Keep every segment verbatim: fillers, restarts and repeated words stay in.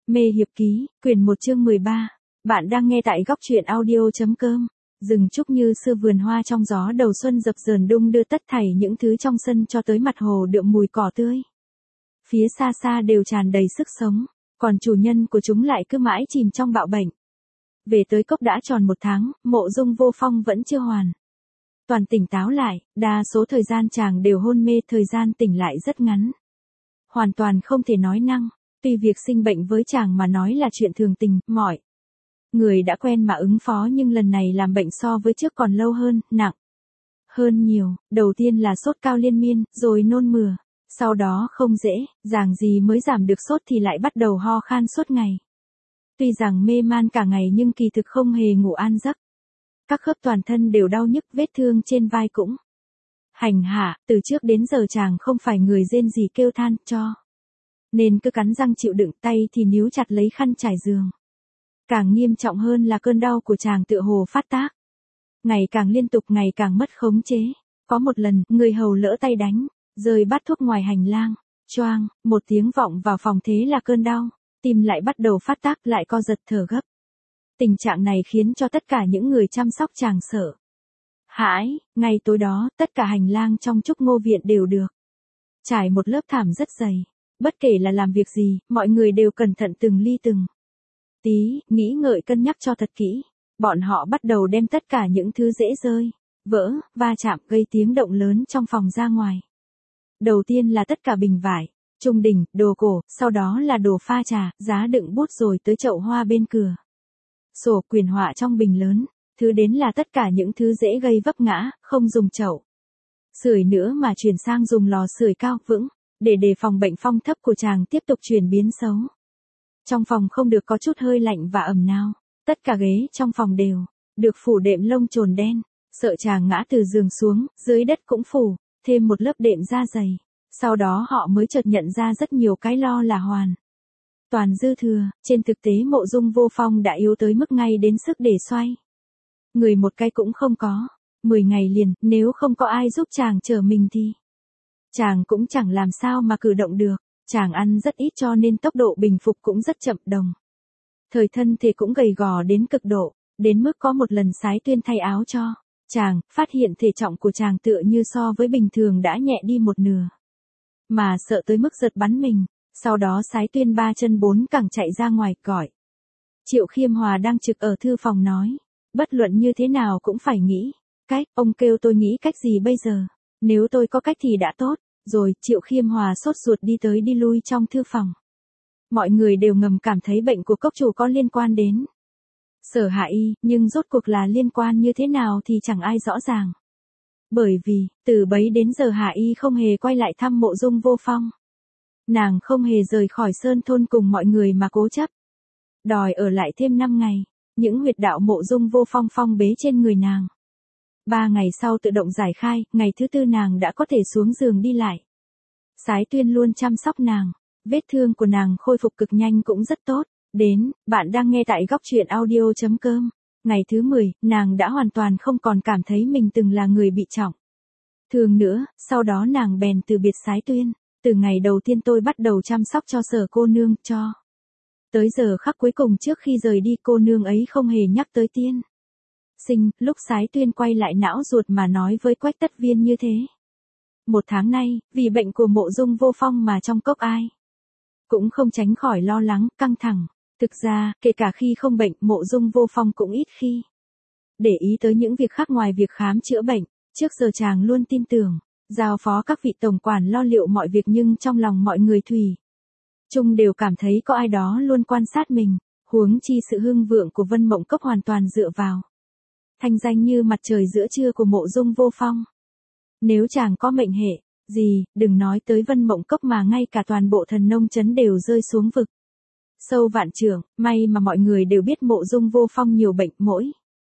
Mê hiệp ký, quyển một chương mười ba. Bạn đang nghe tại góc truyện audio.com. Rừng trúc như xưa vườn hoa trong gió đầu xuân dập dờn đung đưa tất thảy những thứ trong sân cho tới mặt hồ đượm mùi cỏ tươi. Phía xa xa đều tràn đầy sức sống, còn chủ nhân của chúng lại cứ mãi chìm trong bạo bệnh. Về tới cốc đã tròn một tháng, Mộ Dung Vô Phong vẫn chưa hoàn toàn tỉnh táo lại, đa số thời gian chàng đều hôn mê, thời gian tỉnh lại rất ngắn. Hoàn toàn không thể nói năng. Tuy việc sinh bệnh với chàng mà nói là chuyện thường tình, mọi người đã quen mà ứng phó, nhưng lần này làm bệnh so với trước còn lâu hơn, nặng hơn nhiều. Đầu tiên là sốt cao liên miên, rồi nôn mửa. Sau đó không dễ, dàng gì mới giảm được sốt thì lại bắt đầu ho khan suốt ngày. Tuy rằng mê man cả ngày nhưng kỳ thực không hề ngủ an giấc. Các khớp toàn thân đều đau nhức, vết thương trên vai cũng hành hạ. Từ trước đến giờ chàng không phải người rên gì kêu than cho nên cứ cắn răng chịu đựng, tay thì níu chặt lấy khăn trải giường. Càng nghiêm trọng hơn là cơn đau của chàng tựa hồ phát tác. Ngày càng liên tục, ngày càng mất khống chế. Có một lần, người hầu lỡ tay đánh, rơi bát thuốc ngoài hành lang. Choang, một tiếng vọng vào phòng, thế là cơn đau, tim lại bắt đầu phát tác, lại co giật thở gấp. Tình trạng này khiến cho tất cả những người chăm sóc chàng sợ hãi. Ngay tối đó, tất cả hành lang trong Trúc Ngô Viện đều được trải một lớp thảm rất dày. Bất kể là làm việc gì, mọi người đều cẩn thận từng ly từng tí, nghĩ ngợi cân nhắc cho thật kỹ. Bọn họ bắt đầu đem tất cả những thứ dễ rơi, vỡ, va chạm, gây tiếng động lớn trong phòng ra ngoài. Đầu tiên là tất cả bình vải, trung đình, đồ cổ, sau đó là đồ pha trà, giá đựng bút, rồi tới chậu hoa bên cửa sổ, quyền họa trong bình lớn. Thứ đến là tất cả những thứ dễ gây vấp ngã, không dùng chậu sưởi nữa mà chuyển sang dùng lò sưởi cao, vững, để đề phòng bệnh phong thấp của chàng tiếp tục chuyển biến xấu. Trong phòng không được có chút hơi lạnh và ẩm nào. Tất cả ghế trong phòng đều được phủ đệm lông chồn đen, sợ chàng ngã từ giường xuống, dưới đất cũng phủ thêm một lớp đệm da dày. Sau đó họ mới chợt nhận ra rất nhiều cái lo là hoàn toàn dư thừa. Trên thực tế Mộ Dung Vô Phong đã yếu tới mức ngay đến sức để xoay người một cái cũng không có. Mười ngày liền, nếu không có ai giúp chàng chở mình thì chàng cũng chẳng làm sao mà cử động được. Chàng ăn rất ít cho nên tốc độ bình phục cũng rất chậm, đồng thời thân thể cũng gầy gò đến cực độ, đến mức có một lần Sái Tuyên thay áo cho chàng, phát hiện thể trọng của chàng tựa như so với bình thường đã nhẹ đi một nửa, mà sợ tới mức giật bắn mình. Sau đó Sái Tuyên ba chân bốn cẳng chạy ra ngoài, gọi Triệu Khiêm Hòa đang trực ở thư phòng nói, bất luận như thế nào cũng phải nghĩ cách. Ông kêu tôi nghĩ cách gì bây giờ? Nếu tôi có cách thì đã tốt rồi. Triệu Khiêm Hòa sốt ruột đi tới đi lui trong thư phòng. Mọi người đều ngầm cảm thấy bệnh của cốc chủ có liên quan đến Sở Hạ Y, nhưng rốt cuộc là liên quan như thế nào thì chẳng ai rõ ràng. Bởi vì, từ bấy đến giờ Hạ Y không hề quay lại thăm Mộ Dung Vô Phong. Nàng không hề rời khỏi sơn thôn cùng mọi người mà cố chấp đòi ở lại thêm năm ngày. Những huyệt đạo Mộ Dung Vô Phong phong bế trên người nàng, Ba ngày sau tự động giải khai, ngày thứ tư nàng đã có thể xuống giường đi lại. Sái Tuyên luôn chăm sóc nàng, vết thương của nàng khôi phục cực nhanh cũng rất tốt. Đến, bạn đang nghe tại góc truyện audio.com. Ngày thứ mười, nàng đã hoàn toàn không còn cảm thấy mình từng là người bị trọng thương nữa. Sau đó nàng bèn từ biệt Sái Tuyên. Từ ngày đầu tiên tôi bắt đầu chăm sóc cho Sở cô nương, cho tới giờ khắc cuối cùng trước khi rời đi, cô nương ấy không hề nhắc tới tiên sinh. Lúc Sái Tuyên quay lại não ruột mà nói với Quách Tất Viên như thế. Một tháng nay, vì bệnh của Mộ Dung Vô Phong mà trong cốc ai cũng không tránh khỏi lo lắng, căng thẳng. Thực ra, kể cả khi không bệnh, Mộ Dung Vô Phong cũng ít khi để ý tới những việc khác ngoài việc khám chữa bệnh. Trước giờ chàng luôn tin tưởng, giao phó các vị tổng quản lo liệu mọi việc, nhưng trong lòng mọi người thủy chung đều cảm thấy có ai đó luôn quan sát mình. Huống chi sự hưng vượng của Vân Mộng Cốc hoàn toàn dựa vào thanh danh như mặt trời giữa trưa của Mộ Dung Vô Phong. Nếu chàng có mệnh hệ gì, đừng nói tới Vân Mộng Cốc mà ngay cả toàn bộ Thần Nông trấn đều rơi xuống vực sâu vạn trượng. May mà mọi người đều biết Mộ Dung Vô Phong nhiều bệnh, mỗi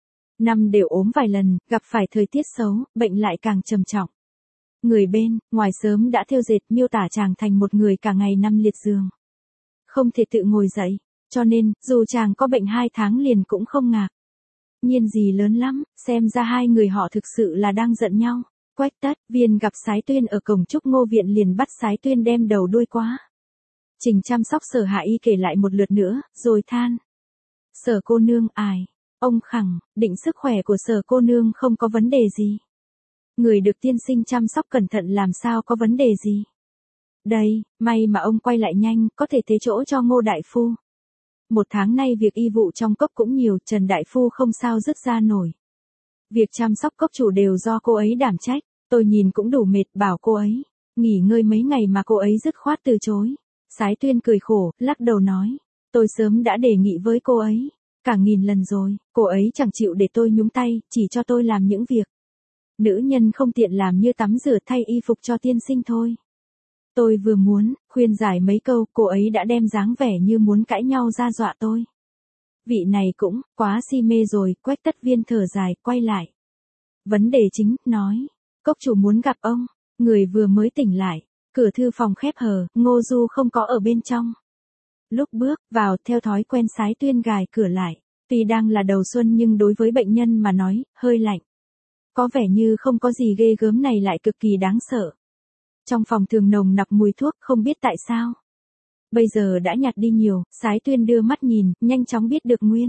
năm đều ốm vài lần, gặp phải thời tiết xấu, bệnh lại càng trầm trọng. Người bên ngoài sớm đã thêu dệt miêu tả chàng thành một người cả ngày nằm liệt giường, không thể tự ngồi dậy, cho nên dù chàng có bệnh hai tháng liền cũng không ngạc nhiên gì lớn lắm. Xem ra hai người họ thực sự là đang giận nhau. Quách Tất Viên gặp Sái Tuyên ở cổng Trúc Ngô Viện liền bắt Sái Tuyên đem đầu đuôi quá Trình chăm sóc Sở Hạ Y kể lại một lượt nữa, rồi than. Sở cô nương ải, ông khẳng, định sức khỏe của Sở cô nương không có vấn đề gì. Người được tiên sinh chăm sóc cẩn thận làm sao có vấn đề gì. Đây, may mà ông quay lại nhanh, có thể thế chỗ cho Ngô đại phu. Một tháng nay việc y vụ trong cốc cũng nhiều, Trần đại phu không sao dứt ra nổi. Việc chăm sóc cốc chủ đều do cô ấy đảm trách, tôi nhìn cũng đủ mệt, bảo cô ấy nghỉ ngơi mấy ngày mà cô ấy dứt khoát từ chối. Sái Tuyên cười khổ, lắc đầu nói, tôi sớm đã đề nghị với cô ấy, cả nghìn lần rồi, cô ấy chẳng chịu để tôi nhúng tay, chỉ cho tôi làm những việc nữ nhân không tiện làm như tắm rửa thay y phục cho tiên sinh thôi. Tôi vừa muốn khuyên giải mấy câu, cô ấy đã đem dáng vẻ như muốn cãi nhau ra dọa tôi. Vị này cũng quá si mê rồi, Quách Tất Viên thở dài, quay lại. Vấn đề chính, nói, cốc chủ muốn gặp ông. Người vừa mới tỉnh lại, cửa thư phòng khép hờ, Ngô Du không có ở bên trong. Lúc bước vào, theo thói quen Sái Tuyên gài cửa lại. Tuy đang là đầu xuân nhưng đối với bệnh nhân mà nói, hơi lạnh. Có vẻ như không có gì ghê gớm này lại cực kỳ đáng sợ. Trong phòng thường nồng nặc mùi thuốc, không biết tại sao. Bây giờ đã nhạt đi nhiều, Sái Tuyên đưa mắt nhìn, nhanh chóng biết được nguyên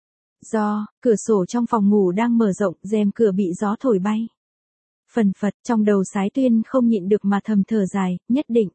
do, cửa sổ trong phòng ngủ đang mở rộng, rèm cửa bị gió thổi bay. Phần phật, trong đầu Sái Tuyên không nhịn được mà thầm thở dài, nhất định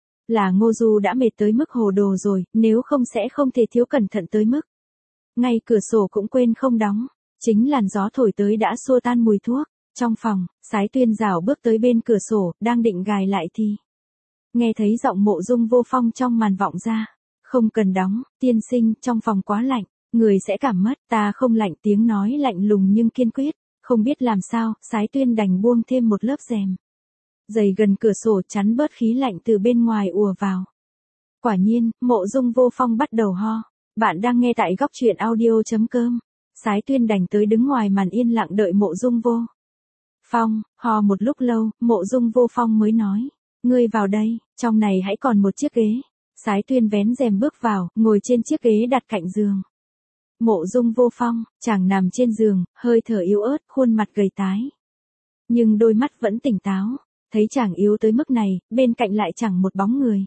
là Ngô Du đã mệt tới mức hồ đồ rồi, nếu không sẽ không thể thiếu cẩn thận tới mức ngay cửa sổ cũng quên không đóng. Chính làn gió thổi tới đã xua tan mùi thuốc. Trong phòng, Sái Tuyên rảo bước tới bên cửa sổ, đang định gài lại thì nghe thấy giọng Mộ Dung Vô Phong trong màn vọng ra. Không cần đóng, tiên sinh, trong phòng quá lạnh, người sẽ cảm mất. Ta không lạnh, tiếng nói lạnh lùng nhưng kiên quyết. Không biết làm sao, Sái Tuyên đành buông thêm một lớp rèm dày gần cửa sổ chắn bớt khí lạnh từ bên ngoài ùa vào. Quả nhiên, Mộ Dung Vô Phong bắt đầu ho. Bạn đang nghe tại góc truyện audio.com. Sái Tuyên đành tới đứng ngoài màn yên lặng đợi Mộ Dung Vô Phong. Ho một lúc lâu, Mộ Dung Vô Phong mới nói, ngươi vào đây, trong này hãy còn một chiếc ghế. Sái Tuyên vén rèm bước vào, ngồi trên chiếc ghế đặt cạnh giường Mộ Dung Vô Phong. Chàng nằm trên giường, hơi thở yếu ớt, khuôn mặt gầy tái, nhưng đôi mắt vẫn tỉnh táo. Thấy chàng yếu tới mức này, bên cạnh lại chẳng một bóng người.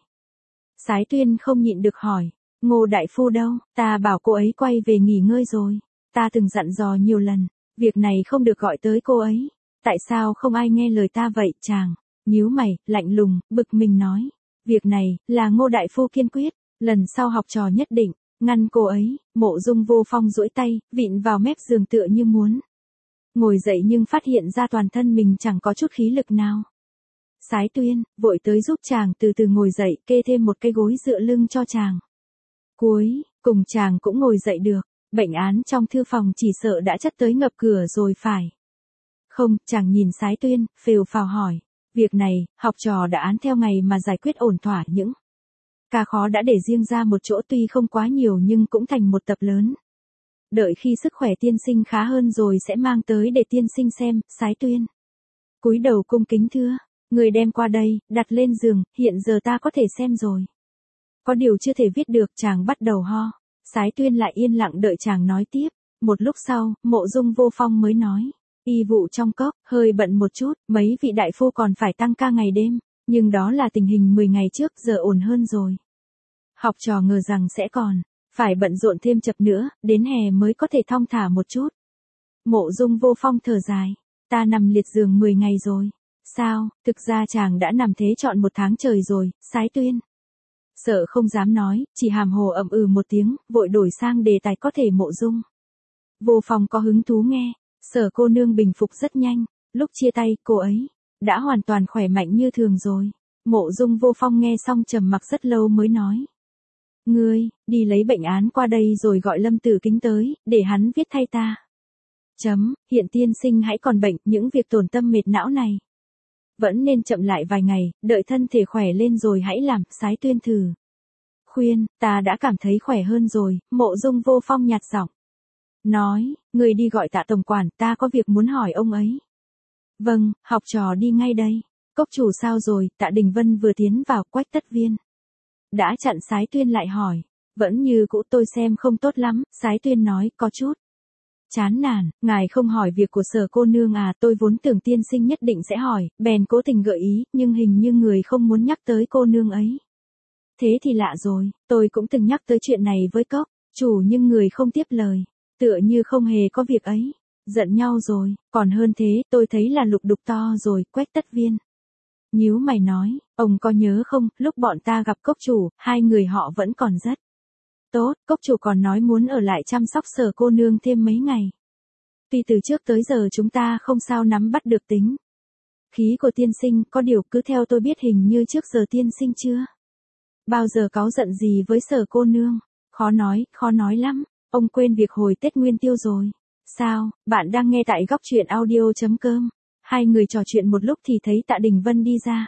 Sái Tuyên không nhịn được hỏi, Ngô đại phu đâu? Ta bảo cô ấy quay về nghỉ ngơi rồi. Ta từng dặn dò nhiều lần, việc này không được gọi tới cô ấy. Tại sao không ai nghe lời ta vậy? Chàng nhíu mày, lạnh lùng, bực mình nói, việc này là Ngô đại phu kiên quyết, lần sau học trò nhất định ngăn cô ấy. Mộ Dung Vô Phong duỗi tay, vịn vào mép giường tựa như muốn ngồi dậy nhưng phát hiện ra toàn thân mình chẳng có chút khí lực nào. Sái Tuyên vội tới giúp chàng từ từ ngồi dậy, kê thêm một cái gối dựa lưng cho chàng. Cuối cùng chàng cũng ngồi dậy được. Bệnh án trong thư phòng chỉ sợ đã chất tới ngập cửa rồi phải không? Chàng nhìn Sái Tuyên, phều phào hỏi, việc này, học trò đã án theo ngày mà giải quyết ổn thỏa. Những ca khó đã để riêng ra một chỗ, tuy không quá nhiều nhưng cũng thành một tập lớn. Đợi khi sức khỏe tiên sinh khá hơn rồi sẽ mang tới để tiên sinh xem. Sái Tuyên cúi đầu cung kính thưa, người đem qua đây, đặt lên giường, hiện giờ ta có thể xem rồi. Có điều chưa thể viết được. Chàng bắt đầu ho. Sái Tuyên lại yên lặng đợi chàng nói tiếp. Một lúc sau, Mộ Dung Vô Phong mới nói, y vụ trong cốc hơi bận một chút, mấy vị đại phu còn phải tăng ca ngày đêm, nhưng đó là tình hình mười ngày trước, giờ ổn hơn rồi. Học trò ngờ rằng sẽ còn phải bận rộn thêm chập nữa, đến hè mới có thể thong thả một chút. Mộ Dung Vô Phong thở dài, ta nằm liệt giường mười ngày rồi. Sao? Thực ra chàng đã nằm thế trọn một tháng trời rồi. Sái Tuyên sợ không dám nói, chỉ hàm hồ ậm ừ một tiếng, vội đổi sang đề tài có thể. Mộ Dung Vô Phong có hứng thú nghe. Sở cô nương bình phục rất nhanh, lúc chia tay, cô ấy đã hoàn toàn khỏe mạnh như thường rồi. Mộ Dung Vô Phong nghe xong trầm mặc rất lâu mới nói, ngươi đi lấy bệnh án qua đây rồi gọi Lâm Tử Kính tới, để hắn viết thay ta. Chấm, hiện tiên sinh hãy còn bệnh, những việc tổn tâm mệt não này vẫn nên chậm lại vài ngày, đợi thân thể khỏe lên rồi hãy làm. Sái Tuyên thử khuyên, ta đã cảm thấy khỏe hơn rồi. Mộ Dung Vô Phong nhạt giọng nói, người đi gọi Tạ tổng quản, ta có việc muốn hỏi ông ấy. Vâng, học trò đi ngay đây. Cốc chủ sao rồi? Tạ Đình Vân vừa tiến vào. Quách Tất Viên đã chặn Sái Tuyên lại hỏi, vẫn như cũ. Tôi xem không tốt lắm. Sái Tuyên nói, có chút chán nản. Ngài không hỏi việc của Sở cô nương à? Tôi vốn tưởng tiên sinh nhất định sẽ hỏi, bèn cố tình gợi ý, nhưng hình như người không muốn nhắc tới cô nương ấy. Thế thì lạ rồi, tôi cũng từng nhắc tới chuyện này với cốc chủ nhưng người không tiếp lời, tựa như không hề có việc ấy. Giận nhau rồi, còn hơn thế, tôi thấy là lục đục to rồi. Quách Tất Viên nhíu mày nói, ông có nhớ không, lúc bọn ta gặp cốc chủ, hai người họ vẫn còn rất tốt, cốc chủ còn nói muốn ở lại chăm sóc Sở cô nương thêm mấy ngày. Tuy từ trước tới giờ chúng ta không sao nắm bắt được tính khí của tiên sinh, có điều cứ theo tôi biết hình như trước giờ tiên sinh chưa bao giờ cáu giận gì với Sở cô nương. Khó nói, khó nói lắm, ông quên việc hồi Tết Nguyên Tiêu rồi. Sao, bạn đang nghe tại góc truyện audio.com. Hai người trò chuyện một lúc thì thấy Tạ Đình Vân đi ra.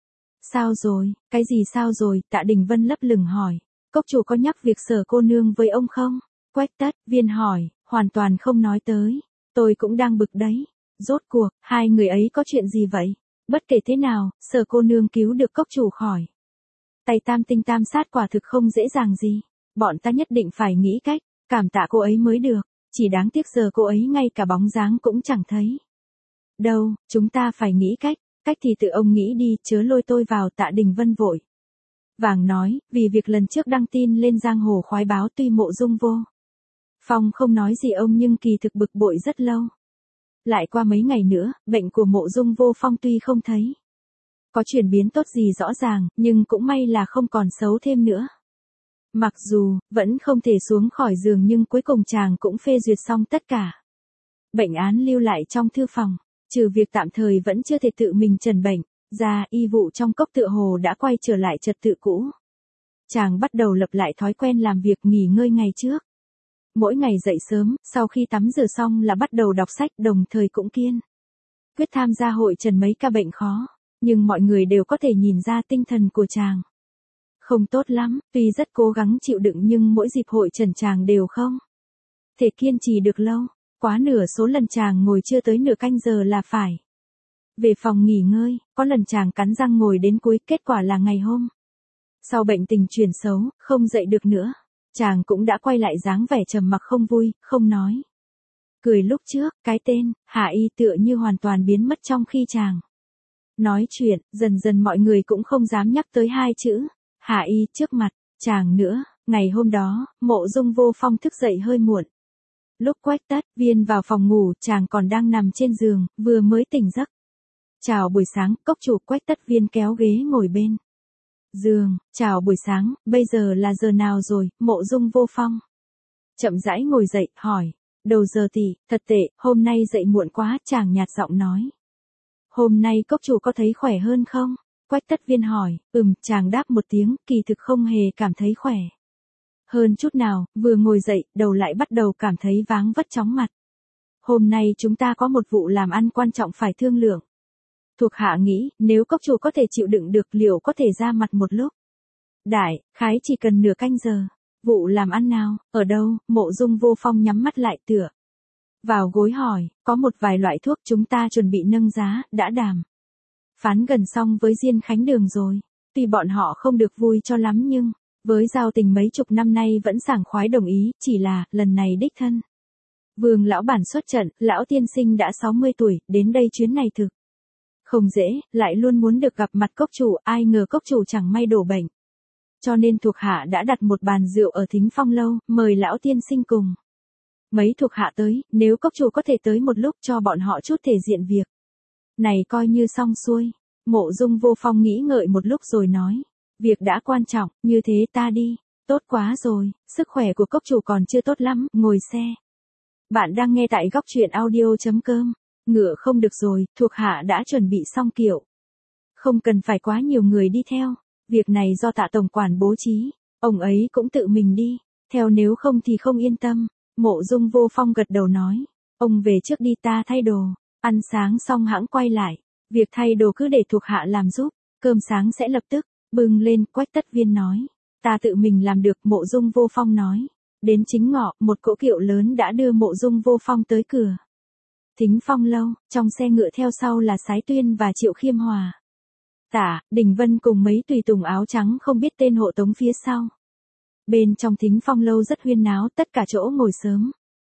Sao rồi, cái gì sao rồi, Tạ Đình Vân lấp lửng hỏi. Cốc chủ có nhắc việc Sở cô nương với ông không? Quách Tất Viên hỏi, hoàn toàn không nói tới. Tôi cũng đang bực đấy. Rốt cuộc, hai người ấy có chuyện gì vậy? Bất kể thế nào, Sở cô nương cứu được cốc chủ khỏi tay tam tinh tam sát quả thực không dễ dàng gì. Bọn ta nhất định phải nghĩ cách, cảm tạ cô ấy mới được. Chỉ đáng tiếc giờ cô ấy ngay cả bóng dáng cũng chẳng thấy. Đâu, chúng ta phải nghĩ cách, cách thì tự ông nghĩ đi, chớ lôi tôi vào. Tạ Đình Vân vội vàng nói, vì việc lần trước đăng tin lên giang hồ khoái báo tuy Mộ Dung Vô Phong không nói gì ông nhưng kỳ thực bực bội rất lâu. Lại qua mấy ngày nữa, bệnh của Mộ Dung Vô Phong tuy không thấy có chuyển biến tốt gì rõ ràng, nhưng cũng may là không còn xấu thêm nữa. Mặc dù, vẫn không thể xuống khỏi giường nhưng cuối cùng chàng cũng phê duyệt xong tất cả bệnh án lưu lại trong thư phòng, trừ việc tạm thời vẫn chưa thể tự mình trần bệnh, ra y vụ trong cốc tựa hồ đã quay trở lại trật tự cũ. Chàng bắt đầu lập lại thói quen làm việc nghỉ ngơi ngày trước. Mỗi ngày dậy sớm, sau khi tắm rửa xong là bắt đầu đọc sách, đồng thời cũng kiên quyết tham gia hội trần mấy ca bệnh khó, nhưng mọi người đều có thể nhìn ra tinh thần của chàng không tốt lắm, tuy rất cố gắng chịu đựng nhưng mỗi dịp hội trần chàng đều không thể kiên trì được lâu. Quá nửa số lần chàng ngồi chưa tới nửa canh giờ là phải về phòng nghỉ ngơi, có lần chàng cắn răng ngồi đến cuối, kết quả là ngày hôm sau bệnh tình chuyển xấu, không dậy được nữa. Chàng cũng đã quay lại dáng vẻ trầm mặc không vui, không nói cười lúc trước. Cái tên Hạ Y tựa như hoàn toàn biến mất trong khi chàng nói chuyện, dần dần mọi người cũng không dám nhắc tới hai chữ Hạ Y trước mặt chàng nữa. Ngày hôm đó, Mộ Dung Vô Phong thức dậy hơi muộn. Lúc Quách Tất Viên vào phòng ngủ, chàng còn đang nằm trên giường, vừa mới tỉnh giấc. Chào buổi sáng, cốc chủ. Quách Tất Viên kéo ghế ngồi bên giường. Chào buổi sáng, bây giờ là giờ nào rồi? Mộ Dung Vô Phong chậm rãi ngồi dậy, hỏi. Đầu giờ tỷ, thật tệ, hôm nay dậy muộn quá. Chàng nhạt giọng nói. Hôm nay cốc chủ có thấy khỏe hơn không? Quách Tất Viên hỏi. Ừm, chàng đáp một tiếng, kỳ thực không hề cảm thấy khỏe hơn chút nào, vừa ngồi dậy, đầu lại bắt đầu cảm thấy váng vất chóng mặt. Hôm nay chúng ta có một vụ làm ăn quan trọng phải thương lượng. Thuộc hạ nghĩ, nếu cốc chủ có thể chịu đựng được, liệu có thể ra mặt một lúc? Đại khái chỉ cần nửa canh giờ. Vụ làm ăn nào, ở đâu? Mộ Dung Vô Phong nhắm mắt lại tựa vào gối hỏi. Có một vài loại thuốc chúng ta chuẩn bị nâng giá, đã đàm phán gần xong với Diên Khánh Đường rồi. Tuy bọn họ không được vui cho lắm nhưng với giao tình mấy chục năm nay vẫn sảng khoái đồng ý, chỉ là, lần này đích thân Vương lão bản xuất trận, lão tiên sinh đã sáu mươi tuổi, đến đây chuyến này thực không dễ, lại luôn muốn được gặp mặt cốc chủ, ai ngờ cốc chủ chẳng may đổ bệnh. Cho nên thuộc hạ đã đặt một bàn rượu ở Thính Phong lâu, mời lão tiên sinh cùng mấy thuộc hạ tới, nếu cốc chủ có thể tới một lúc cho bọn họ chút thể diện việc này coi như xong xuôi. Mộ Dung Vô Phong nghĩ ngợi một lúc rồi nói. Việc đã quan trọng, như thế ta đi. Tốt quá rồi, sức khỏe của cốc chủ còn chưa tốt lắm, ngồi xe. Bạn đang nghe tại góc truyện audio.com. Ngựa không được rồi, thuộc hạ đã chuẩn bị xong kiệu. Không cần phải quá nhiều người đi theo. Việc này do Tạ tổng quản bố trí. Ông ấy cũng tự mình đi theo, nếu không thì không yên tâm. Mộ Dung Vô Phong gật đầu nói. Ông về trước đi, ta thay đồ. Ăn sáng xong hãng quay lại. Việc thay đồ cứ để thuộc hạ làm giúp. Cơm sáng sẽ lập tức bưng lên. Quách Tất Viên nói. Ta tự mình làm được. Mộ Dung Vô Phong nói. Đến chính ngọ, một cỗ kiệu lớn đã đưa Mộ Dung Vô Phong tới cửa Thính Phong lâu. Trong xe ngựa theo sau là Sái Tuyên và Triệu Khiêm Hòa, Tả Đình Vân cùng mấy tùy tùng áo trắng không biết tên hộ tống phía sau. Bên trong Thính Phong lâu rất huyên náo, tất cả chỗ ngồi sớm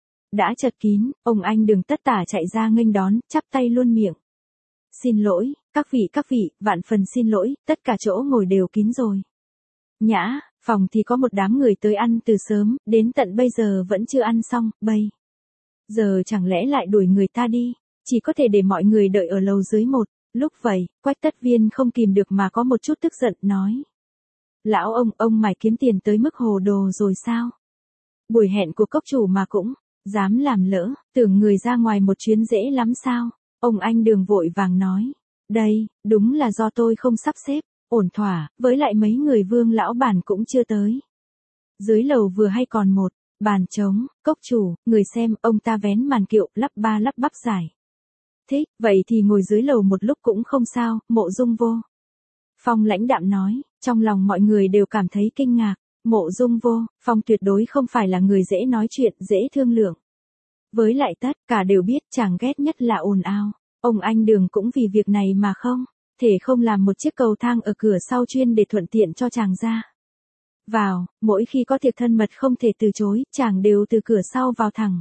đã chật kín. Ông anh Đường Tất Tả chạy ra nghênh đón, chắp tay luôn miệng. Xin lỗi, các vị các vị, vạn phần xin lỗi, tất cả chỗ ngồi đều kín rồi. Nhã, phòng thì có một đám người tới ăn từ sớm, đến tận bây giờ vẫn chưa ăn xong, bây giờ chẳng lẽ lại đuổi người ta đi, chỉ có thể để mọi người đợi ở lầu dưới một. Lúc vậy, Quách Tất Viên không kìm được mà có một chút tức giận, nói. Lão ông, ông mày kiếm tiền tới mức hồ đồ rồi sao? Buổi hẹn của cốc chủ mà cũng dám làm lỡ, tưởng người ra ngoài một chuyến dễ lắm sao? Ông anh Đường vội vàng nói. Đây, đúng là do tôi không sắp xếp ổn thỏa, với lại mấy người Vương lão bản cũng chưa tới. Dưới lầu vừa hay còn một bàn trống, cốc chủ, người xem, ông ta vén màn kiệu, lắp ba lắp bắp giải. Thích, vậy thì ngồi dưới lầu một lúc cũng không sao, Mộ Dung Vô Phong lãnh đạm nói, trong lòng mọi người đều cảm thấy kinh ngạc. Mộ Dung Vô Phong tuyệt đối không phải là người dễ nói chuyện, dễ thương lượng. Với lại tất cả đều biết chàng ghét nhất là ồn ào. Ông anh Đường cũng vì việc này mà không thể không làm một chiếc cầu thang ở cửa sau chuyên để thuận tiện cho chàng ra vào, mỗi khi có tiệc thân mật không thể từ chối, chàng đều từ cửa sau vào thẳng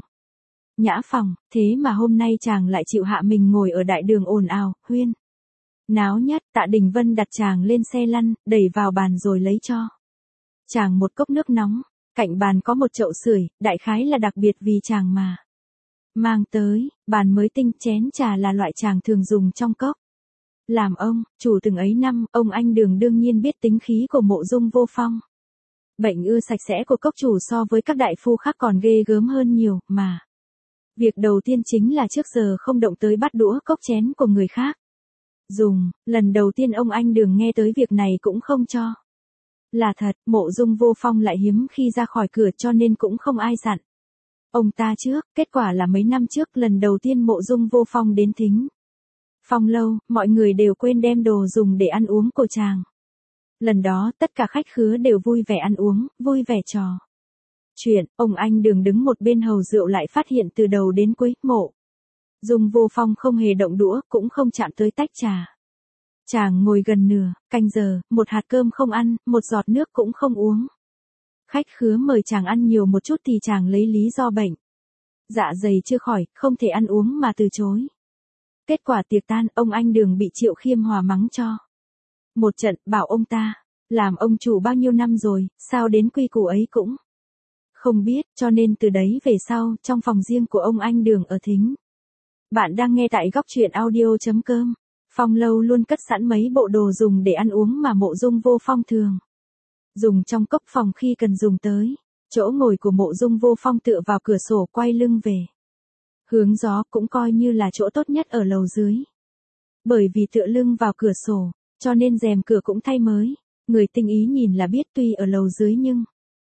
nhã phòng, thế mà hôm nay chàng lại chịu hạ mình ngồi ở đại đường ồn ào, huyên náo nhất. Tạ Đình Vân đặt chàng lên xe lăn, đẩy vào bàn rồi lấy cho chàng một cốc nước nóng, cạnh bàn có một chậu sưởi, đại khái là đặc biệt vì chàng mà mang tới. Bàn mới tinh, chén trà là loại chàng thường dùng trong cốc. Làm ông chủ từng ấy năm, ông anh Đường đương nhiên biết tính khí của Mộ Dung Vô Phong. Bệnh ưa sạch sẽ của cốc chủ so với các đại phu khác còn ghê gớm hơn nhiều, mà việc đầu tiên chính là trước giờ không động tới bát đũa cốc chén của người khác dùng. Lần đầu tiên ông anh Đường nghe tới việc này cũng không cho là thật. Mộ Dung Vô Phong lại hiếm khi ra khỏi cửa cho nên cũng không ai dặn ông ta trước. Kết quả là mấy năm trước, lần đầu tiên Mộ Dung Vô Phong đến Thính Phong lâu, mọi người đều quên đem đồ dùng để ăn uống của chàng. Lần đó tất cả khách khứa đều vui vẻ ăn uống, vui vẻ trò chuyện. Ông anh Đường đứng một bên hầu rượu lại phát hiện từ đầu đến cuối, Mộ Dung Vô Phong không hề động đũa, cũng không chạm tới tách trà. Chàng ngồi gần nửa canh giờ, một hạt cơm không ăn, một giọt nước cũng không uống. Khách khứa mời chàng ăn nhiều một chút thì chàng lấy lý do bệnh dạ dày chưa khỏi, không thể ăn uống mà từ chối. Kết quả tiệc tan, ông anh Đường bị Triệu Khiêm Hòa mắng cho một trận, bảo ông ta làm ông chủ bao nhiêu năm rồi, sao đến quy củ ấy cũng không biết. Cho nên từ đấy về sau, trong phòng riêng của ông anh Đường ở Thính, bạn đang nghe tại góc truyện audio chấm com, Phong lâu luôn cất sẵn mấy bộ đồ dùng để ăn uống mà Mộ Dung Vô Phong thường dùng trong cốc phòng khi cần dùng tới. Chỗ ngồi của Mộ Dung Vô Phong tựa vào cửa sổ, quay lưng về hướng gió, cũng coi như là chỗ tốt nhất ở lầu dưới. Bởi vì tựa lưng vào cửa sổ, cho nên rèm cửa cũng thay mới. Người tinh ý nhìn là biết tuy ở lầu dưới nhưng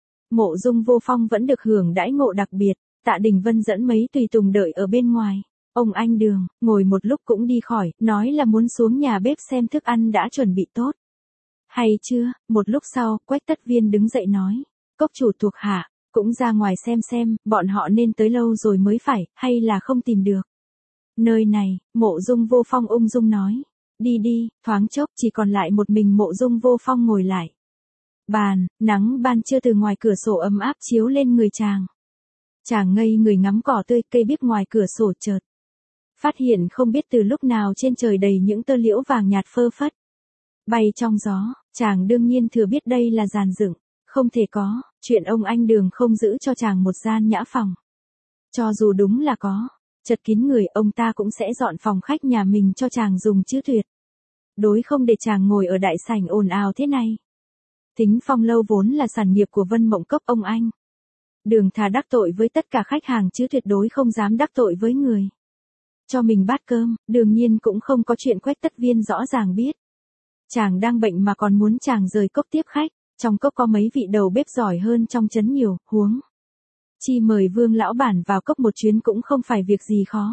Mộ Dung Vô Phong vẫn được hưởng đãi ngộ đặc biệt. Tạ Đình Vân dẫn mấy tùy tùng đợi ở bên ngoài. Ông anh Đường ngồi một lúc cũng đi khỏi, nói là muốn xuống nhà bếp xem thức ăn đã chuẩn bị tốt hay chưa. Một lúc sau, Quách Tất Viên đứng dậy nói, cốc chủ thuộc hạ cũng ra ngoài xem xem, bọn họ nên tới lâu rồi mới phải, hay là không tìm được nơi này. Mộ Dung Vô Phong ung dung nói, đi đi. Thoáng chốc chỉ còn lại một mình Mộ Dung Vô Phong ngồi lại bàn, nắng ban trưa từ ngoài cửa sổ ấm áp chiếu lên người chàng. Chàng ngây người ngắm cỏ tươi, cây biếc ngoài cửa sổ, chợt phát hiện không biết từ lúc nào trên trời đầy những tơ liễu vàng nhạt phơ phất bay trong gió. Chàng đương nhiên thừa biết đây là dàn dựng, không thể có chuyện ông anh Đường không giữ cho chàng một gian nhã phòng. Cho dù đúng là có chật kín người, ông ta cũng sẽ dọn phòng khách nhà mình cho chàng dùng chứ tuyệt đối không để chàng ngồi ở đại sảnh ồn ào thế này. Thính Phong lâu vốn là sản nghiệp của Vân Mộng Cốc, ông anh Đường thà đắc tội với tất cả khách hàng chứ tuyệt đối không dám đắc tội với người cho mình bát cơm. Đương nhiên cũng không có chuyện Quách Tất Viên rõ ràng biết chàng đang bệnh mà còn muốn chàng rời cốc tiếp khách. Trong cốc có mấy vị đầu bếp giỏi hơn trong trấn nhiều, huống chi mời Vương lão bản vào cốc một chuyến cũng không phải việc gì khó.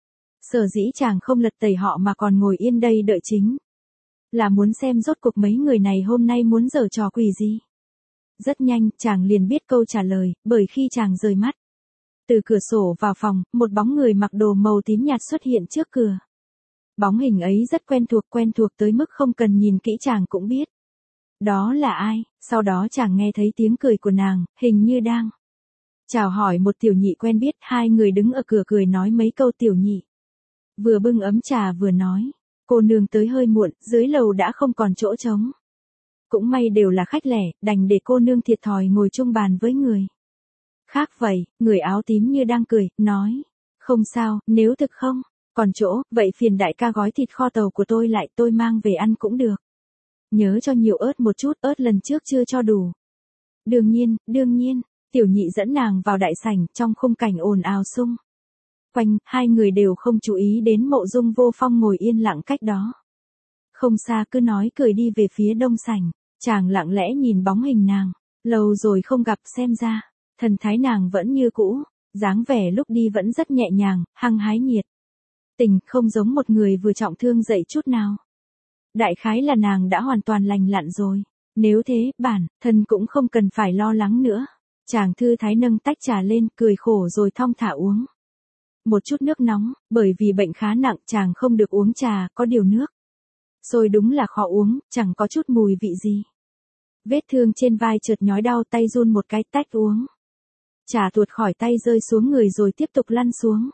Sở dĩ chàng không lật tẩy họ mà còn ngồi yên đây đợi chính là muốn xem rốt cuộc mấy người này hôm nay muốn giở trò quỷ gì. Rất nhanh, chàng liền biết câu trả lời, bởi khi chàng rời mắt từ cửa sổ vào phòng, một bóng người mặc đồ màu tím nhạt xuất hiện trước cửa. Bóng hình ấy rất quen thuộc, quen thuộc tới mức không cần nhìn kỹ chàng cũng biết đó là ai. Sau đó chàng nghe thấy tiếng cười của nàng, hình như đang chào hỏi một tiểu nhị quen biết. Hai người đứng ở cửa cười nói mấy câu. Tiểu nhị vừa bưng ấm trà vừa nói, cô nương tới hơi muộn, dưới lầu đã không còn chỗ trống. cũng may đều là khách lẻ, đành để cô nương thiệt thòi ngồi chung bàn với người khác vậy, người áo tím như đang cười, nói, không sao, nếu thực không còn chỗ, vậy phiền đại ca gói thịt kho tàu của tôi lại, tôi mang về ăn cũng được. Nhớ cho nhiều ớt một chút, ớt lần trước chưa cho đủ. Đương nhiên, đương nhiên, tiểu nhị dẫn nàng vào đại sảnh, trong khung cảnh ồn ào xung quanh, hai người đều không chú ý đến Mộ Dung Vô Phong ngồi yên lặng cách đó. Không xa cứ nói cười đi về phía đông sảnh, chàng lặng lẽ nhìn bóng hình nàng, lâu rồi không gặp xem ra, thần thái nàng vẫn như cũ, dáng vẻ lúc đi vẫn rất nhẹ nhàng, hăng hái nhiệt tình, không giống một người vừa trọng thương dậy chút nào. Đại khái là nàng đã hoàn toàn lành lặn rồi, nếu thế, bản thân cũng không cần phải lo lắng nữa. Chàng thư thái nâng tách trà lên, cười khổ rồi thong thả uống một chút nước nóng, bởi vì bệnh khá nặng chàng không được uống trà, có điều nước rồi đúng là khó uống, chẳng có chút mùi vị gì. Vết thương trên vai chợt nhói đau, tay run một cái, tách uống. Trà tuột khỏi tay rơi xuống người rồi tiếp tục lăn xuống.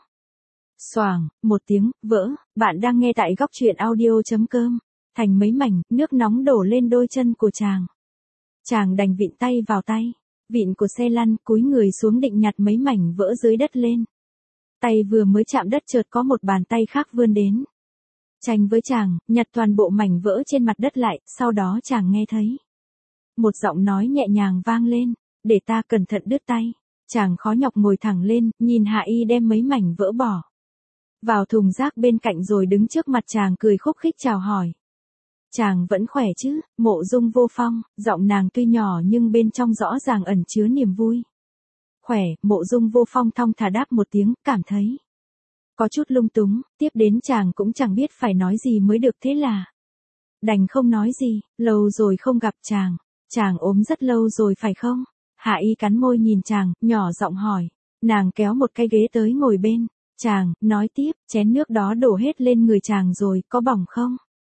Xoàng, một tiếng, vỡ, bạn đang nghe tại góc truyện audio.com. Thành mấy mảnh, nước nóng đổ lên đôi chân của chàng. Chàng đành vịn tay vào tay, vịn của xe lăn, cúi người xuống định nhặt mấy mảnh vỡ dưới đất lên. Tay vừa mới chạm đất chợt có một bàn tay khác vươn đến. Tranh với chàng, nhặt toàn bộ mảnh vỡ trên mặt đất lại, sau đó chàng nghe thấy một giọng nói nhẹ nhàng vang lên, để ta cẩn thận đứt tay. Chàng khó nhọc ngồi thẳng lên, nhìn Hạ Y đem mấy mảnh vỡ bỏ vào thùng rác bên cạnh rồi đứng trước mặt chàng cười khúc khích chào hỏi. Chàng vẫn khỏe chứ, Mộ Dung Vô Phong, giọng nàng tuy nhỏ nhưng bên trong rõ ràng ẩn chứa niềm vui. Khỏe, Mộ Dung Vô Phong thong thả đáp một tiếng, cảm thấy có chút lung túng, tiếp đến chàng cũng chẳng biết phải nói gì mới được, thế là đành không nói gì, lâu rồi không gặp chàng, chàng ốm rất lâu rồi phải không? Hạ Y cắn môi nhìn chàng, nhỏ giọng hỏi, nàng kéo một cái ghế tới ngồi bên, chàng, nói tiếp, chén nước đó đổ hết lên người chàng rồi, có bỏng không?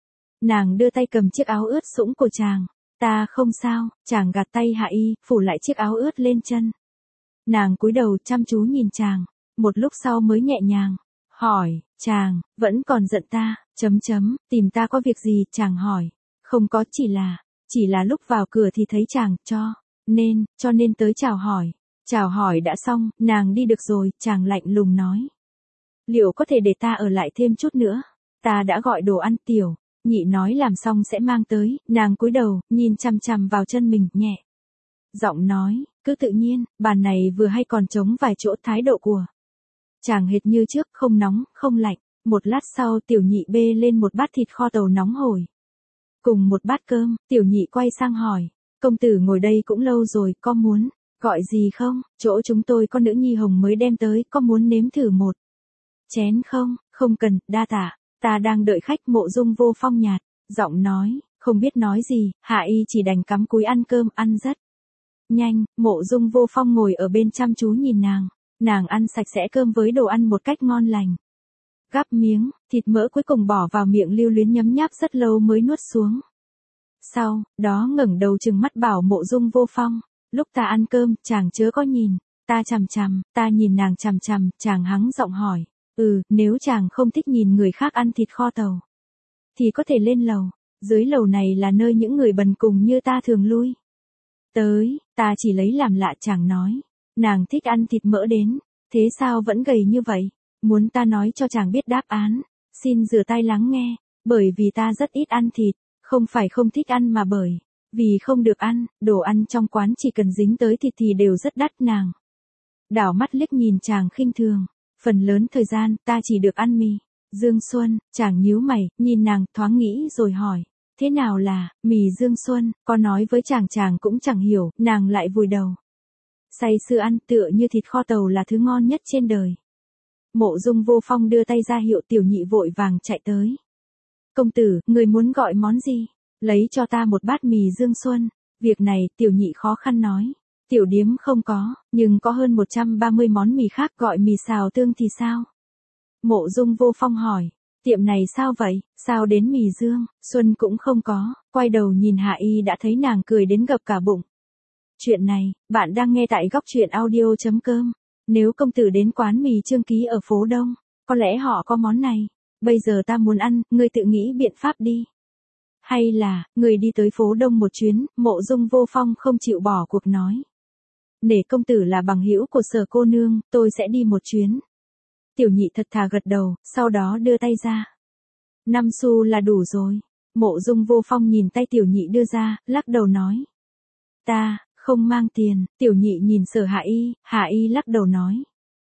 Nàng đưa tay cầm chiếc áo ướt sũng của chàng, ta không sao, chàng gạt tay Hạ Y, phủ lại chiếc áo ướt lên chân. Nàng cúi đầu chăm chú nhìn chàng, một lúc sau mới nhẹ nhàng hỏi, chàng, vẫn còn giận ta, chấm chấm, tìm ta có việc gì, chàng hỏi, không có, chỉ là, chỉ là lúc vào cửa thì thấy chàng, cho nên, cho nên tới chào hỏi. Chào hỏi đã xong, nàng đi được rồi, chàng lạnh lùng nói. Liệu có thể để ta ở lại thêm chút nữa? Ta đã gọi đồ ăn, tiểu nhị nói làm xong sẽ mang tới, nàng cúi đầu, nhìn chằm chằm vào chân mình, nhẹ giọng nói, cứ tự nhiên, bàn này vừa hay còn trống vài chỗ, thái độ của chàng hệt như trước, không nóng, không lạnh. Một lát sau tiểu nhị bê lên một bát thịt kho tàu nóng hổi cùng một bát cơm, tiểu nhị quay sang hỏi, công tử ngồi đây cũng lâu rồi, có muốn gọi gì không? Chỗ chúng tôi có nữ nhi hồng mới đem tới, có muốn nếm thử một chén không? Không cần, đa tạ, ta đang đợi khách. Mộ Dung Vô Phong nhạt giọng nói, không biết nói gì. Hạ Y chỉ đành cắm cúi ăn cơm, ăn rất nhanh. Mộ Dung Vô Phong ngồi ở bên chăm chú nhìn nàng, nàng ăn sạch sẽ cơm với đồ ăn một cách ngon lành, gắp miếng thịt mỡ cuối cùng bỏ vào miệng lưu luyến nhấm nháp rất lâu mới nuốt xuống. Sau đó ngẩng đầu trừng mắt bảo Mộ Dung Vô Phong, lúc ta ăn cơm, chàng chớ có nhìn ta chằm chằm. Ta nhìn nàng chằm chằm, chàng hắng giọng hỏi, ừ, nếu chàng không thích nhìn người khác ăn thịt kho tàu, thì có thể lên lầu, dưới lầu này là nơi những người bần cùng như ta thường lui tới. Ta chỉ lấy làm lạ, chàng nói, nàng thích ăn thịt mỡ đến, thế sao vẫn gầy như vậy? Muốn ta nói cho chàng biết đáp án, xin rửa tai lắng nghe, bởi vì ta rất ít ăn thịt, không phải không thích ăn mà bởi vì không được ăn, đồ ăn trong quán chỉ cần dính tới thịt thì đều rất đắt. Nàng đảo mắt liếc nhìn chàng khinh thường, phần lớn thời gian ta chỉ được ăn mì Dương Xuân. Chàng nhíu mày, nhìn nàng thoáng nghĩ rồi hỏi, thế nào là mì Dương Xuân? Có nói với chàng chàng cũng chẳng hiểu, nàng lại vùi đầu say sưa ăn, tựa như thịt kho tàu là thứ ngon nhất trên đời. Mộ Dung Vô Phong đưa tay ra hiệu, tiểu nhị vội vàng chạy tới. Công tử, người muốn gọi món gì? Lấy cho ta một bát mì Dương Xuân. Việc này, tiểu nhị khó khăn nói. Tiểu điếm không có, nhưng có hơn một trăm ba mươi món mì khác, gọi mì xào tương thì sao? Mộ Dung Vô Phong hỏi, tiệm này sao vậy, sao đến mì Dương Xuân cũng không có? Quay đầu nhìn Hạ Y đã thấy nàng cười đến gập cả bụng. Chuyện này, bạn đang nghe tại góc truyện audio.com. Nếu công tử đến quán mì Trương Ký ở phố Đông, có lẽ họ có món này. Bây giờ ta muốn ăn, ngươi tự nghĩ biện pháp đi. Hay là, người đi tới phố Đông một chuyến, Mộ Dung Vô Phong không chịu bỏ cuộc nói. Nể công tử là bằng hữu của Sở cô nương, tôi sẽ đi một chuyến. Tiểu Nhị thật thà gật đầu, sau đó đưa tay ra. Năm xu là đủ rồi. Mộ Dung Vô Phong nhìn tay Tiểu Nhị đưa ra, lắc đầu nói. Ta, không mang tiền. Tiểu Nhị nhìn Sở Hạ Y, Hạ Y lắc đầu nói.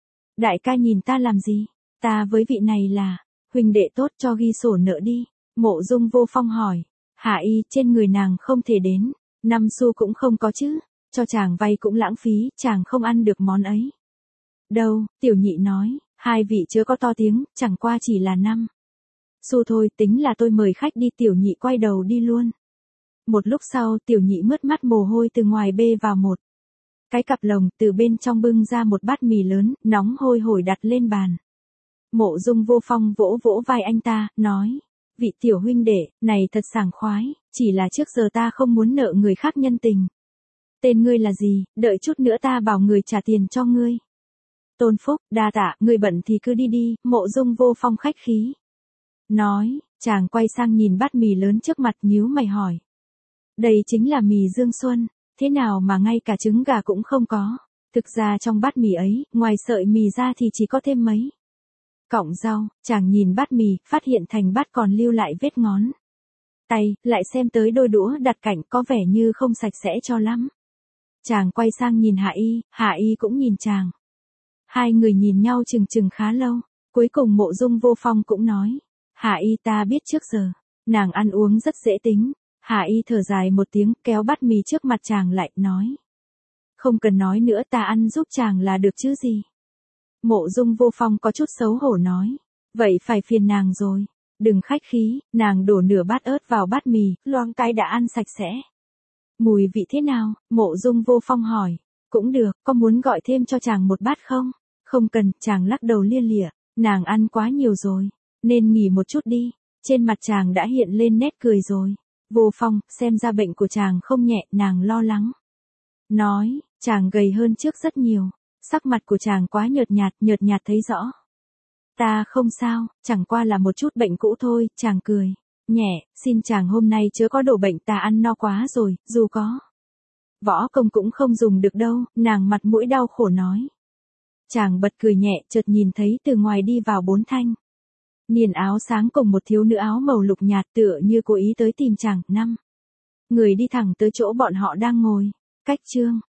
Đại ca nhìn ta làm gì? Ta với vị này là, huynh đệ tốt cho ghi sổ nợ đi. Mộ Dung Vô Phong hỏi. Hạ Y, trên người nàng không thể đến. Năm xu cũng không có chứ. Cho chàng vay cũng lãng phí, chàng không ăn được món ấy. Đâu, Tiểu Nhị nói, hai vị chớ có to tiếng, chẳng qua chỉ là năm xu thôi, tính là tôi mời khách đi. Tiểu Nhị quay đầu đi luôn. Một lúc sau, Tiểu Nhị mướt mắt mồ hôi từ ngoài bê vào một cái cặp lồng, từ bên trong bưng ra một bát mì lớn, nóng hôi hổi đặt lên bàn. Mộ Dung Vô Phong vỗ vỗ vai anh ta, nói, vị tiểu huynh đệ, này thật sảng khoái, chỉ là trước giờ ta không muốn nợ người khác nhân tình. Tên ngươi là gì, đợi chút nữa ta bảo người trả tiền cho ngươi. Tôn Phúc, đa tạ, ngươi bận thì cứ đi đi. Mộ Dung Vô Phong khách khí. Nói, chàng quay sang nhìn bát mì lớn trước mặt nhíu mày hỏi. Đây chính là mì Dương Xuân, thế nào mà ngay cả trứng gà cũng không có. Thực ra trong bát mì ấy, ngoài sợi mì ra thì chỉ có thêm mấy cọng rau. Chàng nhìn bát mì, phát hiện thành bát còn lưu lại vết ngón tay, lại xem tới đôi đũa đặt cạnh có vẻ như không sạch sẽ cho lắm. Chàng quay sang nhìn Hạ Y, Hạ Y cũng nhìn chàng. Hai người nhìn nhau chừng chừng khá lâu, cuối cùng Mộ Dung Vô Phong cũng nói. Hạ Y, ta biết trước giờ, nàng ăn uống rất dễ tính. Hạ Y thở dài một tiếng, kéo bát mì trước mặt chàng lại, nói. Không cần nói nữa, ta ăn giúp chàng là được chứ gì. Mộ Dung Vô Phong có chút xấu hổ nói. Vậy phải phiền nàng rồi. Đừng khách khí, nàng đổ nửa bát ớt vào bát mì, loáng cái đã ăn sạch sẽ. Mùi vị thế nào? Mộ Dung Vô Phong hỏi. Cũng được, có muốn gọi thêm cho chàng một bát không? Không cần, chàng lắc đầu lia lịa. Nàng ăn quá nhiều rồi, nên nghỉ một chút đi. Trên mặt chàng đã hiện lên nét cười rồi. Vô Phong, xem ra bệnh của chàng không nhẹ, nàng lo lắng. Nói, chàng gầy hơn trước rất nhiều. Sắc mặt của chàng quá nhợt nhạt, nhợt nhạt thấy rõ. Ta không sao, chẳng qua là một chút bệnh cũ thôi. Chàng cười nhẹ, xin chàng hôm nay chớ có đổ bệnh, ta ăn no quá rồi, dù có võ công cũng không dùng được đâu. Nàng mặt mũi đau khổ nói. Chàng bật cười nhẹ, chợt nhìn thấy từ ngoài đi vào bốn thanh niên áo sáng cùng một thiếu nữ áo màu lục nhạt, tựa như cố ý tới tìm chàng. Năm người đi thẳng tới chỗ bọn họ đang ngồi. Cách chương